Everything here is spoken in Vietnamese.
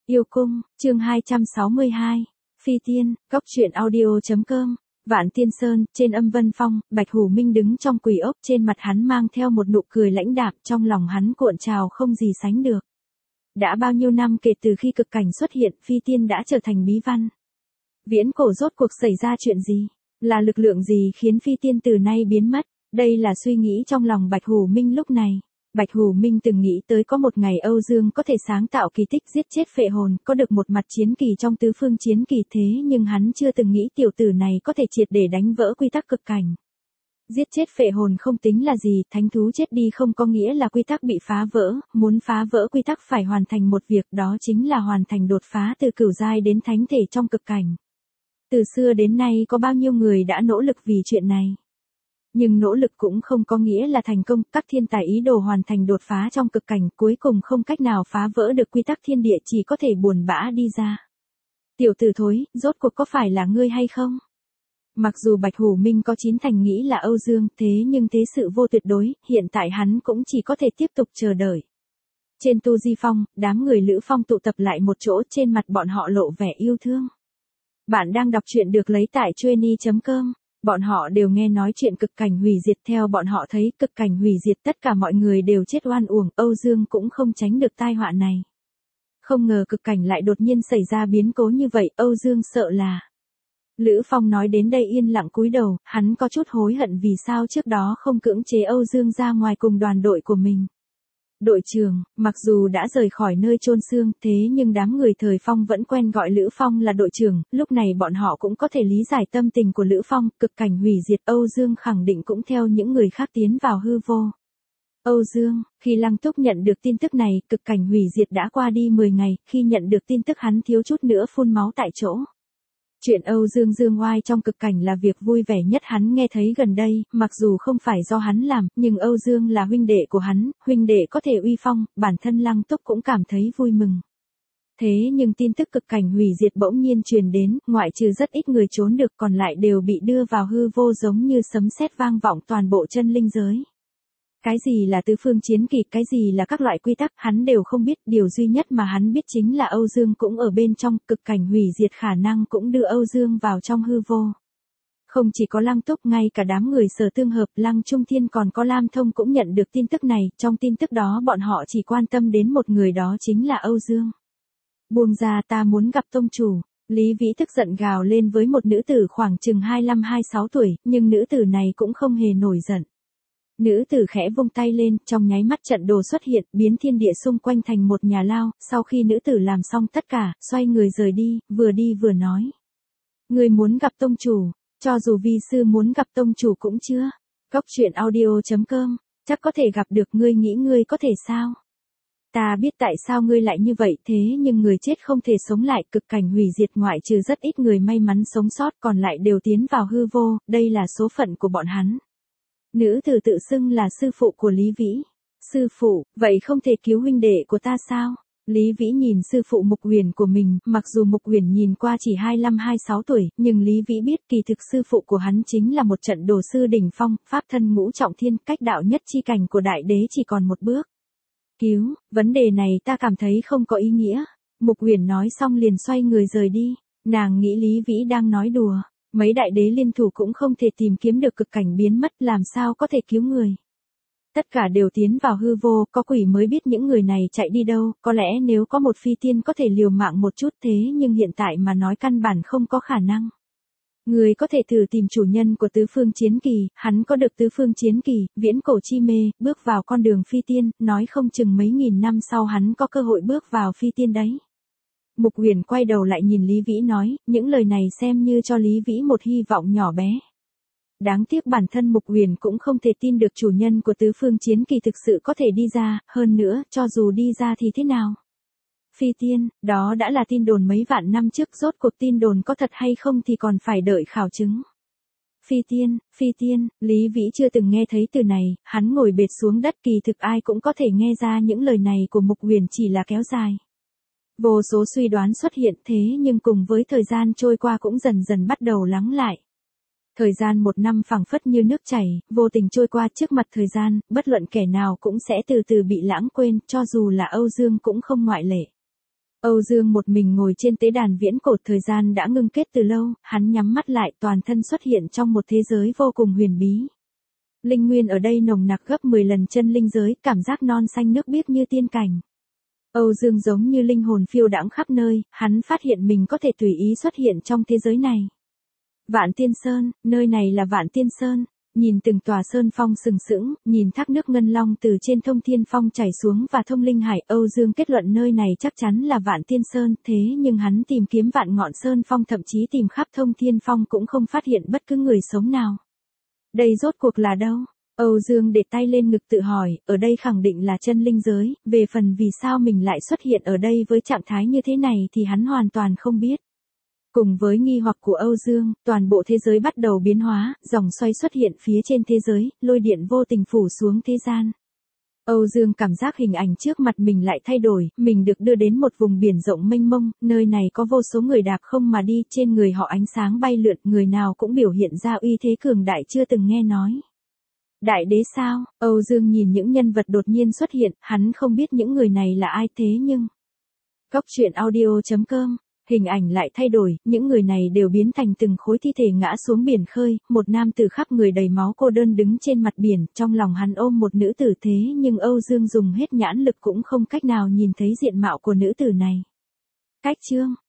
Yêu cung, chương 262. Phi tiên, góc truyện audio.com. Vạn Tiên Sơn, trên Âm Vân Phong, Bạch Hủ Minh đứng trong quỷ ốc, trên mặt hắn mang theo một nụ cười lãnh đạm, trong lòng hắn cuộn trào không gì sánh được. Đã bao nhiêu năm kể từ khi cực cảnh xuất hiện, phi tiên đã trở thành bí văn. Viễn cổ rốt cuộc xảy ra chuyện gì? Là lực lượng gì khiến phi tiên từ nay biến mất? Đây là suy nghĩ trong lòng Bạch Hủ Minh lúc này. Bạch Hủ Minh từng nghĩ tới có một ngày Âu Dương có thể sáng tạo kỳ tích giết chết phệ hồn, có được một mặt chiến kỳ trong tứ phương chiến kỳ, thế nhưng hắn chưa từng nghĩ tiểu tử này có thể triệt để đánh vỡ quy tắc cực cảnh. Giết chết phệ hồn không tính là gì, thánh thú chết đi không có nghĩa là quy tắc bị phá vỡ, muốn phá vỡ quy tắc phải hoàn thành một việc, đó chính là hoàn thành đột phá từ cửu giai đến thánh thể trong cực cảnh. Từ xưa đến nay có bao nhiêu người đã nỗ lực vì chuyện này. Nhưng nỗ lực cũng không có nghĩa là thành công, các thiên tài ý đồ hoàn thành đột phá trong cực cảnh, cuối cùng không cách nào phá vỡ được quy tắc thiên địa, chỉ có thể buồn bã đi ra. Tiểu tử thối, rốt cuộc có phải là ngươi hay không? Mặc dù Bạch Hủ Minh có chín thành nghĩ là Âu Dương, thế nhưng thế sự vô tuyệt đối, hiện tại hắn cũng chỉ có thể tiếp tục chờ đợi. Trên Tu Di Phong, đám người Lữ Phong tụ tập lại một chỗ, trên mặt bọn họ lộ vẻ yêu thương. Bạn đang đọc truyện được lấy tại Chueny.com. Bọn họ đều nghe nói chuyện cực cảnh hủy diệt, theo bọn họ thấy cực cảnh hủy diệt tất cả mọi người đều chết oan uổng, Âu Dương cũng không tránh được tai họa này. Không ngờ cực cảnh lại đột nhiên xảy ra biến cố như vậy, Âu Dương sợ là. Lữ Phong nói đến đây yên lặng cúi đầu, hắn có chút hối hận vì sao trước đó không cưỡng chế Âu Dương ra ngoài cùng đoàn đội của mình. Đội trưởng, mặc dù đã rời khỏi nơi chôn xương, thế nhưng đám người thời Phong vẫn quen gọi Lữ Phong là đội trưởng, lúc này bọn họ cũng có thể lý giải tâm tình của Lữ Phong, cực cảnh hủy diệt, Âu Dương khẳng định cũng theo những người khác tiến vào hư vô. Âu Dương, khi Lăng Túc nhận được tin tức này, cực cảnh hủy diệt đã qua đi 10 ngày, khi nhận được tin tức hắn thiếu chút nữa phun máu tại chỗ. Chuyện Âu Dương dương oai trong cực cảnh là việc vui vẻ nhất hắn nghe thấy gần đây, mặc dù không phải do hắn làm, nhưng Âu Dương là huynh đệ của hắn, huynh đệ có thể uy phong, bản thân Lăng Túc cũng cảm thấy vui mừng. Thế nhưng tin tức cực cảnh hủy diệt bỗng nhiên truyền đến, ngoại trừ rất ít người trốn được, còn lại đều bị đưa vào hư vô giống như sấm sét vang vọng toàn bộ chân linh giới. Cái gì là tứ phương chiến kỳ, cái gì là các loại quy tắc, hắn đều không biết, điều duy nhất mà hắn biết chính là Âu Dương cũng ở bên trong, cực cảnh hủy diệt khả năng cũng đưa Âu Dương vào trong hư vô. Không chỉ có Lăng Túc, ngay cả đám người Sở Tương Hợp, Lăng Trung Thiên còn có Lam Thông cũng nhận được tin tức này, trong tin tức đó bọn họ chỉ quan tâm đến một người, đó chính là Âu Dương. Buông ra, ta muốn gặp tông chủ. Lý Vĩ tức giận gào lên với một nữ tử khoảng chừng 25-26 tuổi, nhưng nữ tử này cũng không hề nổi giận. Nữ tử khẽ vung tay lên, trong nháy mắt trận đồ xuất hiện, biến thiên địa xung quanh thành một nhà lao, sau khi nữ tử làm xong tất cả, xoay người rời đi vừa nói. Người muốn gặp tông chủ, cho dù vi sư muốn gặp tông chủ cũng chưa. Góc truyện audio.com, chắc có thể gặp được, ngươi nghĩ ngươi có thể sao? Ta biết tại sao ngươi lại như vậy, thế nhưng người chết không thể sống lại, cực cảnh hủy diệt ngoại trừ rất ít người may mắn sống sót, còn lại đều tiến vào hư vô, đây là số phận của bọn hắn. Nữ tử tự xưng là sư phụ của Lý Vĩ. Sư phụ, vậy không thể cứu huynh đệ của ta sao? Lý Vĩ nhìn sư phụ Mục Huyền của mình, mặc dù Mục Huyền nhìn qua chỉ 25-26 tuổi, nhưng Lý Vĩ biết kỳ thực sư phụ của hắn chính là một trận đồ sư đỉnh phong, pháp thân ngũ trọng thiên, cách đạo nhất chi cảnh của đại đế chỉ còn một bước. Cứu, vấn đề này ta cảm thấy không có ý nghĩa. Mục Huyền nói xong liền xoay người rời đi, nàng nghĩ Lý Vĩ đang nói đùa. Mấy đại đế liên thủ cũng không thể tìm kiếm được cực cảnh biến mất, làm sao có thể cứu người. Tất cả đều tiến vào hư vô, có quỷ mới biết những người này chạy đi đâu, có lẽ nếu có một phi tiên có thể liều mạng một chút, thế nhưng hiện tại mà nói căn bản không có khả năng. Người có thể thử tìm chủ nhân của tứ phương chiến kỳ, hắn có được tứ phương chiến kỳ, viễn cổ chi mê, bước vào con đường phi tiên, nói không chừng mấy nghìn năm sau hắn có cơ hội bước vào phi tiên đấy. Mục Huyền quay đầu lại nhìn Lý Vĩ nói, những lời này xem như cho Lý Vĩ một hy vọng nhỏ bé. Đáng tiếc bản thân Mục Huyền cũng không thể tin được chủ nhân của tứ phương chiến kỳ thực sự có thể đi ra, hơn nữa, cho dù đi ra thì thế nào? Phi tiên, đó đã là tin đồn mấy vạn năm trước, rốt cuộc tin đồn có thật hay không thì còn phải đợi khảo chứng. Phi tiên, Lý Vĩ chưa từng nghe thấy từ này, hắn ngồi bệt xuống đất, kỳ thực ai cũng có thể nghe ra những lời này của Mục Huyền chỉ là kéo dài. Vô số suy đoán xuất hiện, thế nhưng cùng với thời gian trôi qua cũng dần dần bắt đầu lắng lại. Thời gian một năm phảng phất như nước chảy, vô tình trôi qua trước mặt thời gian, bất luận kẻ nào cũng sẽ từ từ bị lãng quên, cho dù là Âu Dương cũng không ngoại lệ. Âu Dương một mình ngồi trên tế đàn viễn cổ, thời gian đã ngưng kết từ lâu, hắn nhắm mắt lại, toàn thân xuất hiện trong một thế giới vô cùng huyền bí. Linh nguyên ở đây nồng nặc gấp 10 lần chân linh giới, cảm giác non xanh nước biếc như tiên cảnh. Âu Dương giống như linh hồn phiêu đãng khắp nơi, hắn phát hiện mình có thể tùy ý xuất hiện trong thế giới này. Vạn Tiên Sơn, nơi này là Vạn Tiên Sơn. Nhìn từng tòa sơn phong sừng sững, nhìn thác nước ngân long từ trên Thông Thiên Phong chảy xuống và Thông Linh Hải, Âu Dương kết luận nơi này chắc chắn là Vạn Tiên Sơn, thế nhưng hắn tìm kiếm vạn ngọn sơn phong, thậm chí tìm khắp Thông Thiên Phong cũng không phát hiện bất cứ người sống nào. Đây rốt cuộc là đâu? Âu Dương để tay lên ngực tự hỏi, ở đây khẳng định là chân linh giới, về phần vì sao mình lại xuất hiện ở đây với trạng thái như thế này thì hắn hoàn toàn không biết. Cùng với nghi hoặc của Âu Dương, toàn bộ thế giới bắt đầu biến hóa, dòng xoay xuất hiện phía trên thế giới, lôi điện vô tình phủ xuống thế gian. Âu Dương cảm giác hình ảnh trước mặt mình lại thay đổi, mình được đưa đến một vùng biển rộng mênh mông, nơi này có vô số người đạp không mà đi, trên người họ ánh sáng bay lượn, người nào cũng biểu hiện ra uy thế cường đại chưa từng nghe nói. Đại đế sao? Âu Dương nhìn những nhân vật đột nhiên xuất hiện, hắn không biết những người này là ai, thế nhưng... Goctruyện.audio.com Hình ảnh lại thay đổi, những người này đều biến thành từng khối thi thể ngã xuống biển khơi, một nam tử khắp người đầy máu cô đơn đứng trên mặt biển, trong lòng hắn ôm một nữ tử, thế nhưng Âu Dương dùng hết nhãn lực cũng không cách nào nhìn thấy diện mạo của nữ tử này. Cách chương